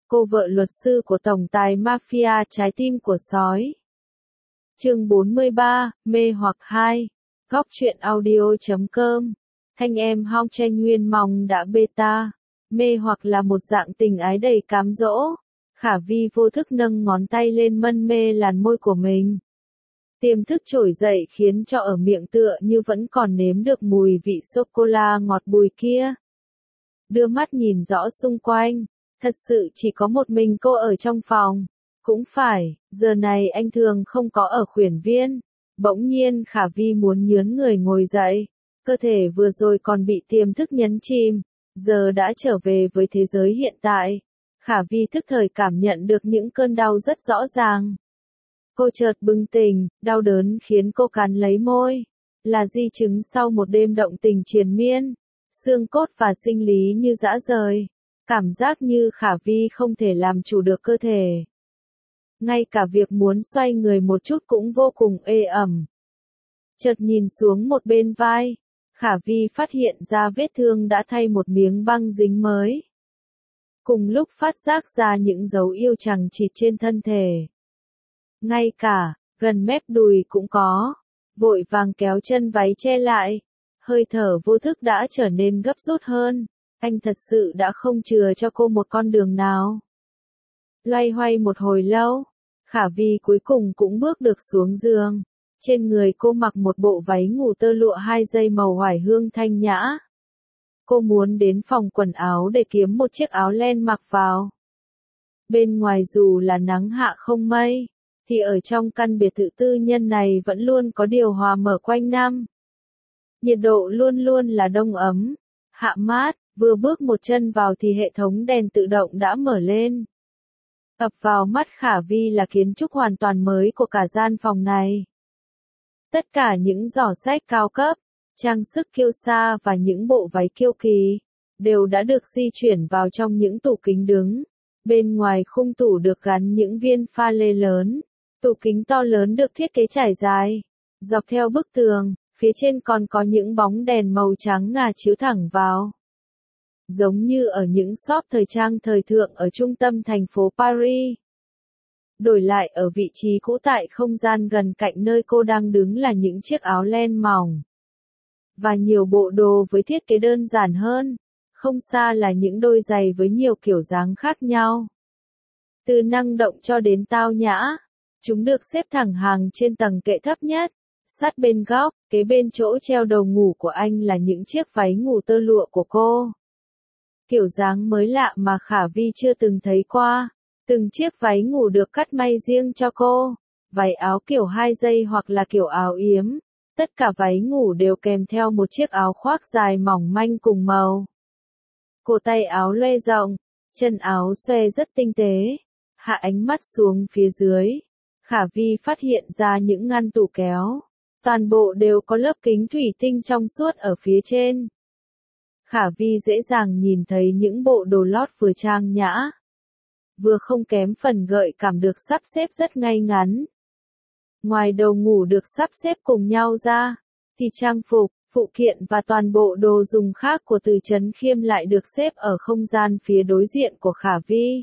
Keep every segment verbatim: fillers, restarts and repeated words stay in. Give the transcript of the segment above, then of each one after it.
cô vợ luật sư của tổng tài mafia trái tim của sói. Chương bốn mươi ba, mê hoặc hai. Góc truyện audio chấm com. Thanh em Hong Tranh Nguyên Mong đã beta. Mê hoặc là một dạng tình ái đầy cám dỗ. Khả Vi vô thức nâng ngón tay lên mân mê làn môi của mình. Tiềm thức trỗi dậy khiến cho ở miệng tựa như vẫn còn nếm được mùi vị sô-cô-la ngọt bùi kia. Đưa mắt nhìn rõ xung quanh, thật sự chỉ có một mình cô ở trong phòng. Cũng phải, giờ này anh thường không có ở khuỷu viên. Bỗng nhiên Khả Vi muốn nhướn người ngồi dậy. Cơ thể vừa rồi còn bị tiềm thức nhấn chìm, giờ đã trở về với thế giới hiện tại. Khả Vi thức thời cảm nhận được những cơn đau rất rõ ràng. Cô chợt bừng tỉnh, đau đớn khiến cô cắn lấy môi. Là di chứng sau một đêm động tình triền miên. Xương cốt và sinh lý như rã rời. Cảm giác như Khả Vi không thể làm chủ được cơ thể. Ngay cả việc muốn xoay người một chút cũng vô cùng ê ẩm. Chợt nhìn xuống một bên vai, Khả Vi phát hiện ra vết thương đã thay một miếng băng dính mới. Cùng lúc phát giác ra những dấu yêu chằng chịt trên thân thể. Ngay cả, gần mép đùi cũng có. Vội vàng kéo chân váy che lại. Hơi thở vô thức đã trở nên gấp rút hơn. Anh thật sự đã không chừa cho cô một con đường nào. Loay hoay một hồi lâu, Khả Vi cuối cùng cũng bước được xuống giường. Trên người cô mặc một bộ váy ngủ tơ lụa hai dây màu oải hương thanh nhã. Cô muốn đến phòng quần áo để kiếm một chiếc áo len mặc vào. Bên ngoài dù là nắng hạ không mây, thì ở trong căn biệt thự tư nhân này vẫn luôn có điều hòa mở quanh năm. Nhiệt độ luôn luôn là đông ấm, hạ mát, vừa bước một chân vào thì hệ thống đèn tự động đã mở lên. Ập vào mắt Khả Vi là kiến trúc hoàn toàn mới của cả gian phòng này. Tất cả những giỏ sách cao cấp, trang sức kiêu sa và những bộ váy kiêu kỳ, đều đã được di chuyển vào trong những tủ kính đứng. Bên ngoài khung tủ được gắn những viên pha lê lớn, tủ kính to lớn được thiết kế trải dài. Dọc theo bức tường, phía trên còn có những bóng đèn màu trắng ngà chiếu thẳng vào. Giống như ở những shop thời trang thời thượng ở trung tâm thành phố Paris. Đổi lại ở vị trí cũ tại không gian gần cạnh nơi cô đang đứng là những chiếc áo len mỏng. Và nhiều bộ đồ với thiết kế đơn giản hơn. Không xa là những đôi giày với nhiều kiểu dáng khác nhau. Từ năng động cho đến tao nhã. Chúng được xếp thẳng hàng trên tầng kệ thấp nhất. Sát bên góc, kế bên chỗ treo đầu ngủ của anh là những chiếc váy ngủ tơ lụa của cô. Kiểu dáng mới lạ mà Khả Vi chưa từng thấy qua. Từng chiếc váy ngủ được cắt may riêng cho cô. Váy áo kiểu hai dây hoặc là kiểu áo yếm. Tất cả váy ngủ đều kèm theo một chiếc áo khoác dài mỏng manh cùng màu. Cổ tay áo loe rộng, chân áo xoe rất tinh tế. Hạ ánh mắt xuống phía dưới. Khả Vi phát hiện ra những ngăn tủ kéo. Toàn bộ đều có lớp kính thủy tinh trong suốt ở phía trên. Khả Vi dễ dàng nhìn thấy những bộ đồ lót vừa trang nhã. Vừa không kém phần gợi cảm được sắp xếp rất ngay ngắn. Ngoài đầu ngủ được sắp xếp cùng nhau ra, thì trang phục, phụ kiện và toàn bộ đồ dùng khác của Từ Chấn Khiêm lại được xếp ở không gian phía đối diện của Khả Vi.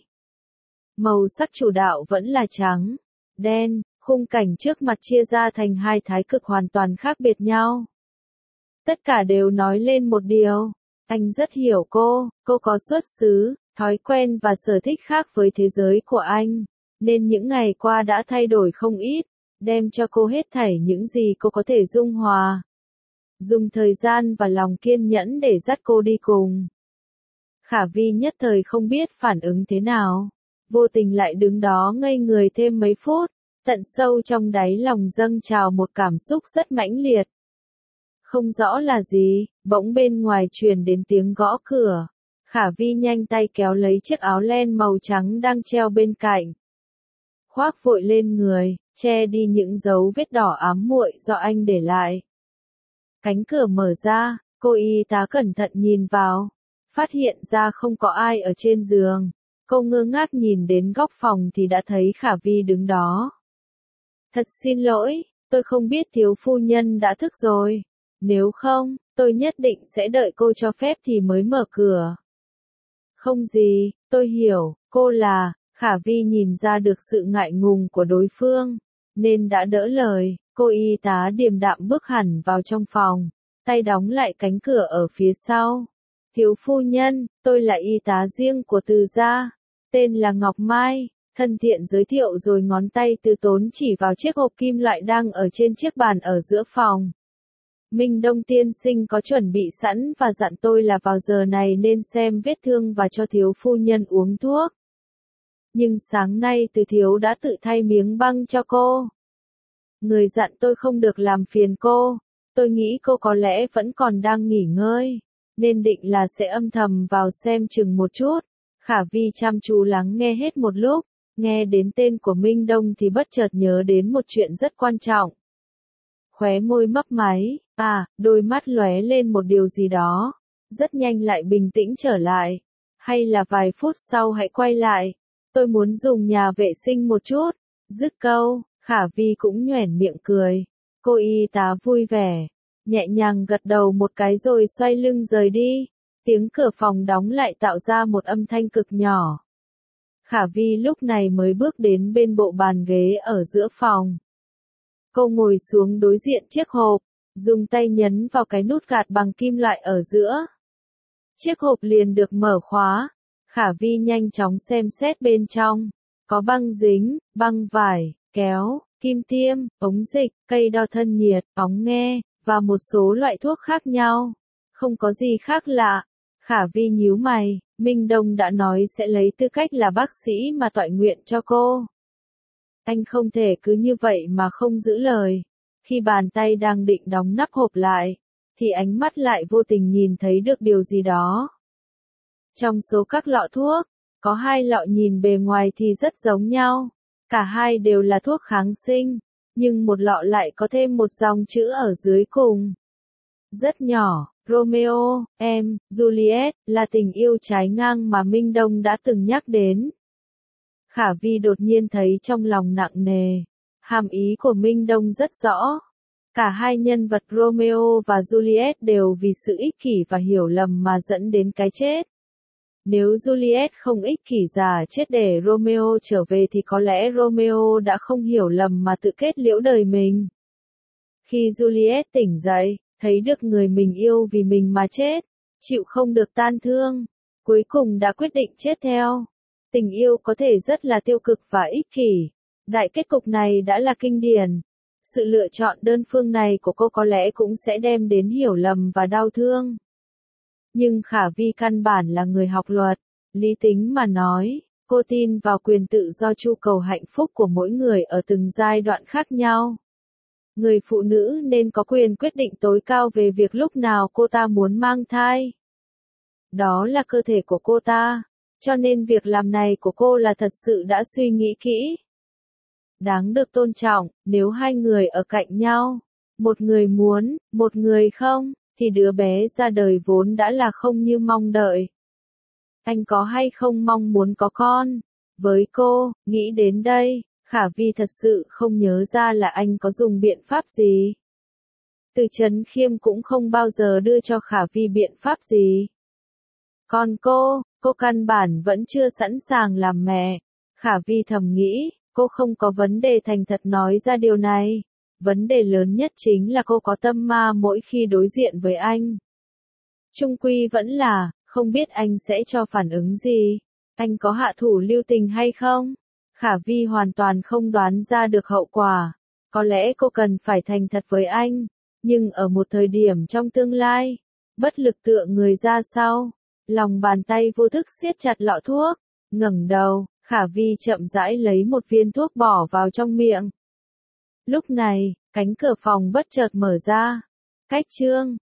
Màu sắc chủ đạo vẫn là trắng, đen, khung cảnh trước mặt chia ra thành hai thái cực hoàn toàn khác biệt nhau. Tất cả đều nói lên một điều, anh rất hiểu cô, cô có xuất xứ, thói quen và sở thích khác với thế giới của anh, nên những ngày qua đã thay đổi không ít, đem cho cô hết thảy những gì cô có thể dung hòa. Dùng thời gian và lòng kiên nhẫn để dắt cô đi cùng. Khả Vi nhất thời không biết phản ứng thế nào, vô tình lại đứng đó ngây người thêm mấy phút, tận sâu trong đáy lòng dâng trào một cảm xúc rất mãnh liệt. Không rõ là gì, bỗng bên ngoài truyền đến tiếng gõ cửa. Khả Vi nhanh tay kéo lấy chiếc áo len màu trắng đang treo bên cạnh. Khoác vội lên người, che đi những dấu vết đỏ ám muội do anh để lại. Cánh cửa mở ra, cô y tá cẩn thận nhìn vào. Phát hiện ra không có ai ở trên giường. Cô ngơ ngác nhìn đến góc phòng thì đã thấy Khả Vi đứng đó. Thật xin lỗi, tôi không biết thiếu phu nhân đã thức rồi. Nếu không, tôi nhất định sẽ đợi cô cho phép thì mới mở cửa. Không gì, tôi hiểu, cô cô là, Khả Vi nhìn ra được sự ngại ngùng của đối phương, nên đã đỡ lời, cô y tá điềm đạm bước hẳn vào trong phòng, tay đóng lại cánh cửa ở phía sau. Thiếu phu nhân, tôi là y tá riêng của Từ gia, tên là Ngọc Mai, thân thiện giới thiệu rồi ngón tay từ tốn chỉ vào chiếc hộp kim loại đang ở trên chiếc bàn ở giữa phòng. Minh Đông tiên sinh có chuẩn bị sẵn và dặn tôi là vào giờ này nên xem vết thương và cho thiếu phu nhân uống thuốc. Nhưng sáng nay Từ thiếu đã tự thay miếng băng cho cô. Người dặn tôi không được làm phiền cô, tôi nghĩ cô có lẽ vẫn còn đang nghỉ ngơi, nên định là sẽ âm thầm vào xem chừng một chút. Khả Vi chăm chú lắng nghe hết một lúc, nghe đến tên của Minh Đông thì bất chợt nhớ đến một chuyện rất quan trọng. Khóe môi mấp máy, à, đôi mắt lóe lên một điều gì đó, rất nhanh lại bình tĩnh trở lại. Hay là vài phút sau hãy quay lại, tôi muốn dùng nhà vệ sinh một chút. Dứt câu, Khả Vi cũng nhoẻn miệng cười. Cô y tá vui vẻ, nhẹ nhàng gật đầu một cái rồi xoay lưng rời đi. Tiếng cửa phòng đóng lại tạo ra một âm thanh cực nhỏ. Khả Vi lúc này mới bước đến bên bộ bàn ghế ở giữa phòng. Cô ngồi xuống đối diện chiếc hộp, dùng tay nhấn vào cái nút gạt bằng kim loại ở giữa. Chiếc hộp liền được mở khóa. Khả Vi nhanh chóng xem xét bên trong. Có băng dính, băng vải, kéo, kim tiêm, ống dịch, cây đo thân nhiệt, ống nghe, và một số loại thuốc khác nhau. Không có gì khác lạ. Khả Vi nhíu mày, Minh Đông đã nói sẽ lấy tư cách là bác sĩ mà toại nguyện cho cô. Anh không thể cứ như vậy mà không giữ lời. Khi bàn tay đang định đóng nắp hộp lại, thì ánh mắt lại vô tình nhìn thấy được điều gì đó. Trong số các lọ thuốc, có hai lọ nhìn bề ngoài thì rất giống nhau. Cả hai đều là thuốc kháng sinh, nhưng một lọ lại có thêm một dòng chữ ở dưới cùng. Rất nhỏ, Romeo, em, Juliet, là tình yêu trái ngang mà Minh Đông đã từng nhắc đến. Khả Vi đột nhiên thấy trong lòng nặng nề. Hàm ý của Minh Đông rất rõ. Cả hai nhân vật Romeo và Juliet đều vì sự ích kỷ và hiểu lầm mà dẫn đến cái chết. Nếu Juliet không ích kỷ giả chết để Romeo trở về thì có lẽ Romeo đã không hiểu lầm mà tự kết liễu đời mình. Khi Juliet tỉnh dậy, thấy được người mình yêu vì mình mà chết, chịu không được tan thương, cuối cùng đã quyết định chết theo. Tình yêu có thể rất là tiêu cực và ích kỷ. Đại kết cục này đã là kinh điển. Sự lựa chọn đơn phương này của cô có lẽ cũng sẽ đem đến hiểu lầm và đau thương. Nhưng Khả Vi căn bản là người học luật, lý tính mà nói, cô tin vào quyền tự do chu cầu hạnh phúc của mỗi người ở từng giai đoạn khác nhau. Người phụ nữ nên có quyền quyết định tối cao về việc lúc nào cô ta muốn mang thai. Đó là cơ thể của cô ta, cho nên việc làm này của cô là thật sự đã suy nghĩ kỹ. Đáng được tôn trọng, nếu hai người ở cạnh nhau, một người muốn, một người không, thì đứa bé ra đời vốn đã là không như mong đợi. Anh có hay không mong muốn có con? Với cô, nghĩ đến đây, Khả Vi thật sự không nhớ ra là anh có dùng biện pháp gì. Từ Trấn Khiêm cũng không bao giờ đưa cho Khả Vi biện pháp gì. Còn cô, cô căn bản vẫn chưa sẵn sàng làm mẹ. Khả Vi thầm nghĩ, cô không có vấn đề thành thật nói ra điều này. Vấn đề lớn nhất chính là cô có tâm ma mỗi khi đối diện với anh. Chung quy vẫn là, không biết anh sẽ cho phản ứng gì. Anh có hạ thủ lưu tình hay không? Khả Vi hoàn toàn không đoán ra được hậu quả. Có lẽ cô cần phải thành thật với anh. Nhưng ở một thời điểm trong tương lai, bất lực tựa người ra sau, lòng bàn tay vô thức siết chặt lọ thuốc, ngẩng đầu, Khả Vi chậm rãi lấy một viên thuốc bỏ vào trong miệng. Lúc này, cánh cửa phòng bất chợt mở ra. Cách chương